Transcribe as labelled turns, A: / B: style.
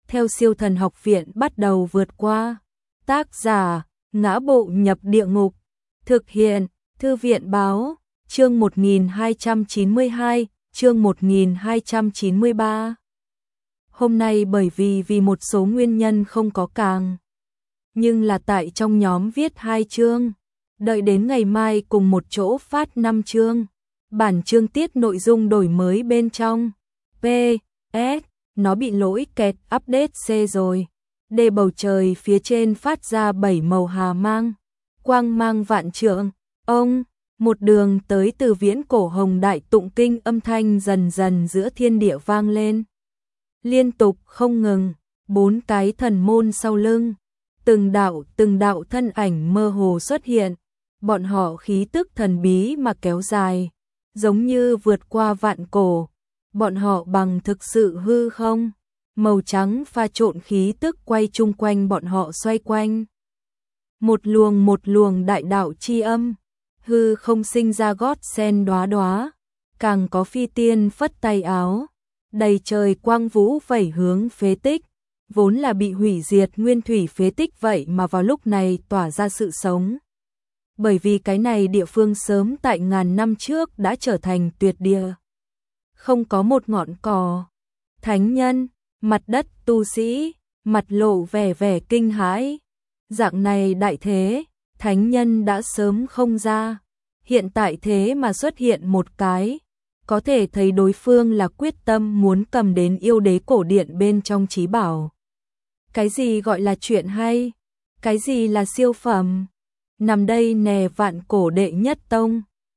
A: theo Siêu Thần Học Viện bắt đầu vượt qua. Tác giả: Ngã Bộ Nhập Địa Ngục. Thực hiện: Thư viện báo. Chương 1292, chương 1293. Hôm nay bởi vì một số nguyên nhân không có càng, nhưng là tại trong nhóm viết 2 chương, đợi đến ngày mai cùng một chỗ phát 5 chương. Bản chương tiết nội dung đổi mới bên trong. PS, nó bị lỗi kẹt update C rồi. Đề bầu trời phía trên phát ra 7 màu hà mang, quang mang vạn trượng. Ông, một đường tới từ viễn cổ hồng đại tụng kinh âm thanh dần dần giữa thiên địa vang lên. Liên tục không ngừng, 4 cái thần môn sau lưng, từng đạo thân ảnh mơ hồ xuất hiện, bọn họ khí tức thần bí mà kéo dài, giống như vượt qua vạn cổ. Bọn họ bằng thực sự hư không, màu trắng pha trộn khí tức quay chung quanh bọn họ xoay quanh. Một luồng đại đạo chi âm, hư không sinh ra gót sen đóa đóa, càng có phi tiên phất tay áo, đầy trời quang vũ vẩy hướng phế tích, vốn là bị hủy diệt nguyên thủy phế tích vậy mà vào lúc này tỏa ra sự sống. Bởi vì cái này địa phương sớm tại ngàn năm trước đã trở thành tuyệt địa, không có một ngọn cỏ. Thánh nhân, mặt đất tu sĩ, mặt lộ vẻ kinh hãi. Dạng này đại thế, thánh nhân đã sớm không ra, hiện tại thế mà xuất hiện một cái, có thể thấy đối phương là quyết tâm muốn cầm đến yêu đế cổ điện bên trong chí bảo. Cái gì gọi là chuyện hay? Cái gì là siêu phẩm? Nằm đây nè vạn cổ đệ nhất tông,